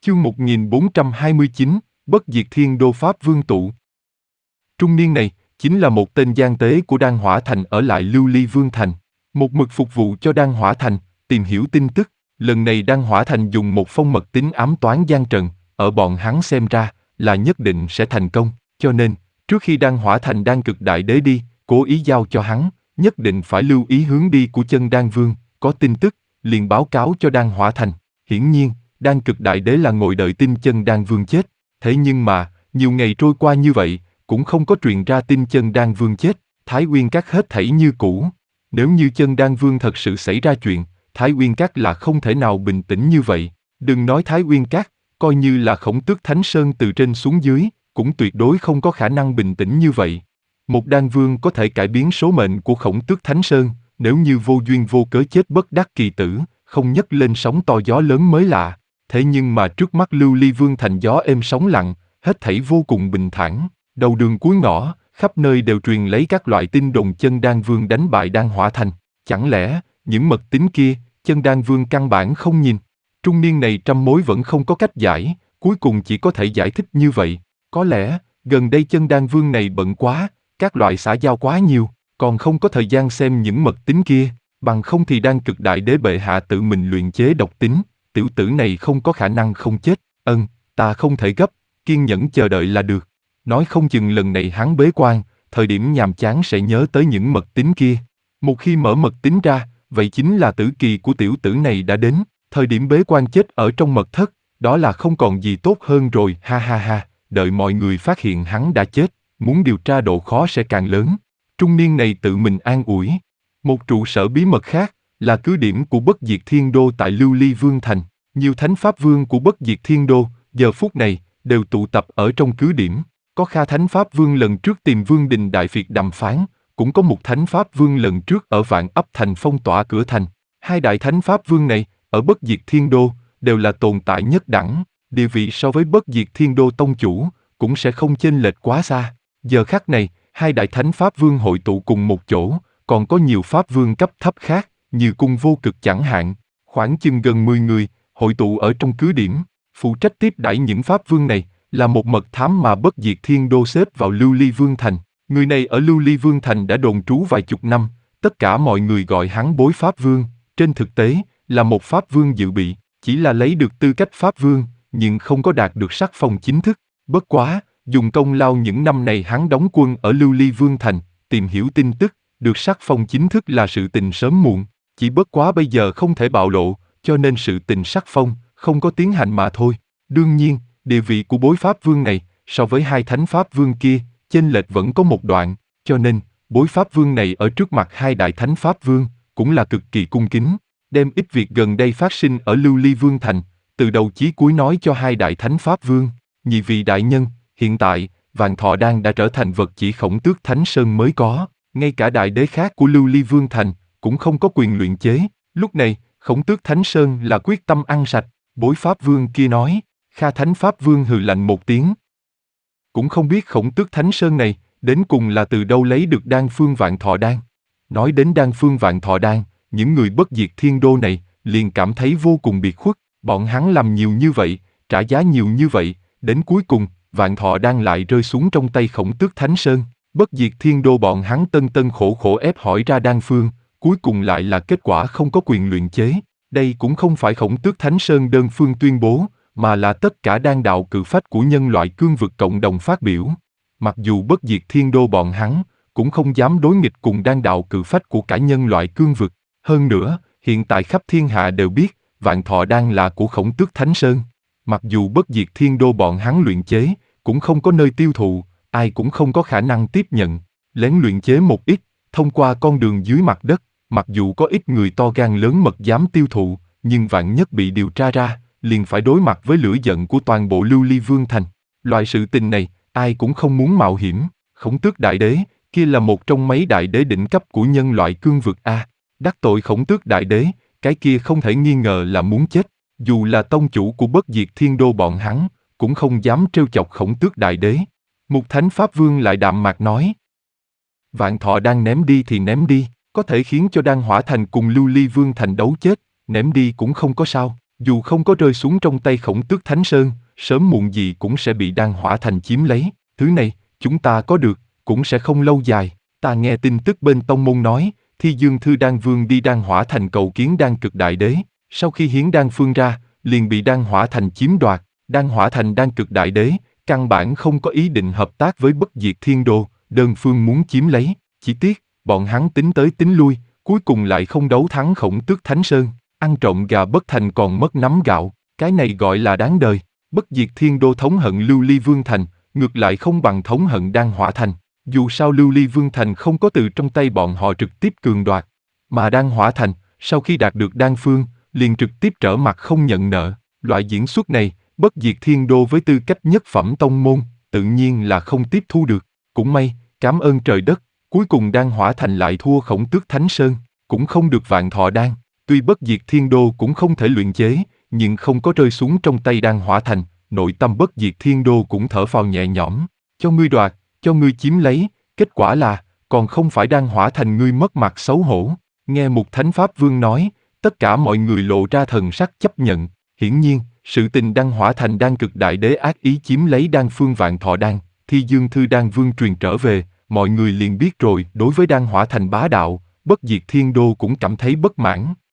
Chương 1429, Bất Diệt Thiên Đô Pháp Vương Tụ. Trung niên này, chính là một tên gian tế của Đan Hỏa Thành ở lại Lưu Ly Vương Thành. Một mực phục vụ cho Đan Hỏa Thành, tìm hiểu tin tức. Lần này Đan Hỏa Thành dùng một phong mật tính ám toán gian trần, ở bọn hắn xem ra, là nhất định sẽ thành công. Cho nên, trước khi Đan Hỏa Thành Đan Cực Đại Đế đi, cố ý giao cho hắn, nhất định phải lưu ý hướng đi của Chân Đan Vương, có tin tức, liền báo cáo cho Đan Hỏa Thành. Hiển nhiên, Đan Cực Đại Đế là ngồi đợi tin Chân Đan Vương chết. Thế nhưng mà, nhiều ngày trôi qua như vậy, cũng không có truyền ra tin Chân Đan Vương chết. Thái Uyên Các hết thảy như cũ. Nếu như Chân Đan Vương thật sự xảy ra chuyện, Thái Uyên Các là không thể nào bình tĩnh như vậy. Đừng nói Thái Uyên Các, coi như là Khổng Tước Thánh Sơn từ trên xuống dưới, cũng tuyệt đối không có khả năng bình tĩnh như vậy. Một đan vương có thể cải biến số mệnh của Khổng Tước Thánh Sơn, nếu như vô duyên vô cớ chết bất đắc kỳ tử, không nhấc lên sóng to gió lớn mới lạ. Thế nhưng mà trước mắt Lưu Ly Vương Thành gió êm sóng lặng, hết thảy vô cùng bình thản. Đầu đường cuối ngõ, khắp nơi đều truyền lấy các loại tin đồn Chân Đan Vương đánh bại Đan Hỏa Thành. Chẳng lẽ, những mật tín kia, Chân Đan Vương căn bản không nhìn? Trung niên này trăm mối vẫn không có cách giải, cuối cùng chỉ có thể giải thích như vậy. Có lẽ, gần đây Chân Đan Vương này bận quá, các loại xã giao quá nhiều, còn không có thời gian xem những mật tín kia, bằng không thì Đan Cực Đại Đế bệ hạ tự mình luyện chế độc tín, tiểu tử này không có khả năng không chết. Ta không thể gấp, kiên nhẫn chờ đợi là được. Nói không chừng lần này hắn bế quan, thời điểm nhàm chán sẽ nhớ tới những mật tín kia. Một khi mở mật tín ra, vậy chính là tử kỳ của tiểu tử này đã đến. Thời điểm bế quan chết ở trong mật thất, đó là không còn gì tốt hơn rồi, ha ha ha. Đợi mọi người phát hiện hắn đã chết, muốn điều tra độ khó sẽ càng lớn. Trung niên này tự mình an ủi. Một trụ sở bí mật khác, là cứ điểm của Bất Diệt Thiên Đô tại Lưu Ly Vương Thành. Nhiều thánh pháp vương của Bất Diệt Thiên Đô, giờ phút này, đều tụ tập ở trong cứ điểm. Có Kha Thánh Pháp Vương lần trước tìm Vương Đình Đại Việt đàm phán, cũng có một Thánh Pháp Vương lần trước ở Vạn Ấp Thành phong tỏa cửa thành. Hai đại Thánh Pháp Vương này, ở Bất Diệt Thiên Đô, đều là tồn tại nhất đẳng, địa vị so với Bất Diệt Thiên Đô tông chủ, cũng sẽ không chênh lệch quá xa. Giờ khắc này, hai đại Thánh Pháp Vương hội tụ cùng một chỗ, còn có nhiều Pháp Vương cấp thấp khác, như Cung Vô Cực chẳng hạn, khoảng chừng gần 10 người, hội tụ ở trong cứ điểm, phụ trách tiếp đãi những Pháp Vương này, là một mật thám mà Bất Diệt Thiên Đô xếp vào Lưu Ly Vương Thành. Người này ở Lưu Ly Vương Thành đã đồn trú vài chục năm, tất cả mọi người gọi hắn Bối Pháp Vương, trên thực tế, là một Pháp Vương dự bị, chỉ là lấy được tư cách Pháp Vương, nhưng không có đạt được sắc phong chính thức. Bất quá, dùng công lao những năm này hắn đóng quân ở Lưu Ly Vương Thành, tìm hiểu tin tức, được sắc phong chính thức là sự tình sớm muộn, chỉ bất quá bây giờ không thể bạo lộ, cho nên sự tình sắc phong, không có tiến hành mà thôi. Đương nhiên, địa vị của Bối Pháp Vương này, so với hai Thánh Pháp Vương kia, chênh lệch vẫn có một đoạn, cho nên, Bối Pháp Vương này ở trước mặt hai đại Thánh Pháp Vương, cũng là cực kỳ cung kính, đem ít việc gần đây phát sinh ở Lưu Ly Vương Thành, từ đầu chí cuối nói cho hai đại Thánh Pháp Vương. Nhị vị đại nhân, hiện tại, Vạn Thọ Đan đã trở thành vật chỉ Khổng Tước Thánh Sơn mới có, ngay cả đại đế khác của Lưu Ly Vương Thành, cũng không có quyền luyện chế. Lúc này, Khổng Tước Thánh Sơn là quyết tâm ăn sạch, Bối Pháp Vương kia nói. Kha Thánh Pháp Vương hừ lạnh một tiếng. Cũng không biết Khổng Tước Thánh Sơn này, đến cùng là từ đâu lấy được đan phương Vạn Thọ Đan. Nói đến đan phương Vạn Thọ Đan, những người Bất Diệt Thiên Đô này, liền cảm thấy vô cùng biệt khuất. Bọn hắn làm nhiều như vậy, trả giá nhiều như vậy, đến cuối cùng, Vạn Thọ Đan lại rơi xuống trong tay Khổng Tước Thánh Sơn. Bất Diệt Thiên Đô bọn hắn tân tân khổ khổ ép hỏi ra đan phương, cuối cùng lại là kết quả không có quyền luyện chế. Đây cũng không phải Khổng Tước Thánh Sơn đơn phương tuyên bố, mà là tất cả đan đạo cự phách của nhân loại cương vực cộng đồng phát biểu. Mặc dù Bất Diệt Thiên Đô bọn hắn, cũng không dám đối nghịch cùng đan đạo cự phách của cả nhân loại cương vực. Hơn nữa, hiện tại khắp thiên hạ đều biết, Vạn Thọ Đan là của Khổng Tước Thánh Sơn. Mặc dù Bất Diệt Thiên Đô bọn hắn luyện chế, cũng không có nơi tiêu thụ, ai cũng không có khả năng tiếp nhận. Lén luyện chế một ít, thông qua con đường dưới mặt đất, mặc dù có ít người to gan lớn mật dám tiêu thụ, nhưng vạn nhất bị điều tra ra, liền phải đối mặt với lửa giận của toàn bộ Lưu Ly Vương Thành. Loại sự tình này, ai cũng không muốn mạo hiểm. Khổng Tước Đại Đế, kia là một trong mấy đại đế đỉnh cấp của nhân loại cương vực A. Đắc tội Khổng Tước Đại Đế, cái kia không thể nghi ngờ là muốn chết. Dù là tông chủ của Bất Diệt Thiên Đô bọn hắn, cũng không dám trêu chọc Khổng Tước Đại Đế. Một Thánh Pháp Vương lại đạm mạc nói. Vạn Thọ Đan ném đi thì ném đi, có thể khiến cho Đan Hỏa Thành cùng Lưu Ly Vương Thành đấu chết, ném đi cũng không có sao. Dù không có rơi xuống trong tay Khổng Tước Thánh Sơn, sớm muộn gì cũng sẽ bị Đan Hỏa Thành chiếm lấy. Thứ này, chúng ta có được, cũng sẽ không lâu dài. Ta nghe tin tức bên tông môn nói, Thi Dương Thư Đan Vương đi Đan Hỏa Thành cầu kiến Đan Cực Đại Đế. Sau khi hiến đan phương ra, liền bị Đan Hỏa Thành chiếm đoạt. Đan Hỏa Thành Đan Cực Đại Đế, căn bản không có ý định hợp tác với Bất Diệt Thiên Đô, đơn phương muốn chiếm lấy. Chỉ tiếc, bọn hắn tính tới tính lui, cuối cùng lại không đấu thắng Khổng Tước Thánh Sơn. Ăn trộm gà bất thành còn mất nắm gạo, cái này gọi là đáng đời. Bất Diệt Thiên Đô thống hận Lưu Ly Vương Thành, ngược lại không bằng thống hận Đan Hỏa Thành. Dù sao Lưu Ly Vương Thành không có từ trong tay bọn họ trực tiếp cường đoạt, mà Đan Hỏa Thành, sau khi đạt được đan phương, liền trực tiếp trở mặt không nhận nợ. Loại diễn xuất này, Bất Diệt Thiên Đô với tư cách nhất phẩm tông môn, tự nhiên là không tiếp thu được. Cũng may, cảm ơn trời đất, cuối cùng Đan Hỏa Thành lại thua Khổng Tước Thánh Sơn, cũng không được vạn thọ đan. Tuy Bất Diệt Thiên Đô cũng không thể luyện chế, nhưng không có rơi xuống trong tay Đan Hỏa Thành, nội tâm Bất Diệt Thiên Đô cũng thở phào nhẹ nhõm. Cho ngươi đoạt, cho ngươi chiếm lấy, kết quả là, còn không phải Đan Hỏa Thành ngươi mất mặt xấu hổ. Nghe một Thánh Pháp Vương nói, tất cả mọi người lộ ra thần sắc chấp nhận. Hiển nhiên, sự tình Đan Hỏa Thành Đan Cực Đại Đế ác ý chiếm lấy đan phương vạn thọ đan, Thi Dương Thư Đan Vương truyền trở về, mọi người liền biết rồi. Đối với Đan Hỏa Thành bá đạo, Bất Diệt Thiên Đô cũng cảm thấy bất mãn.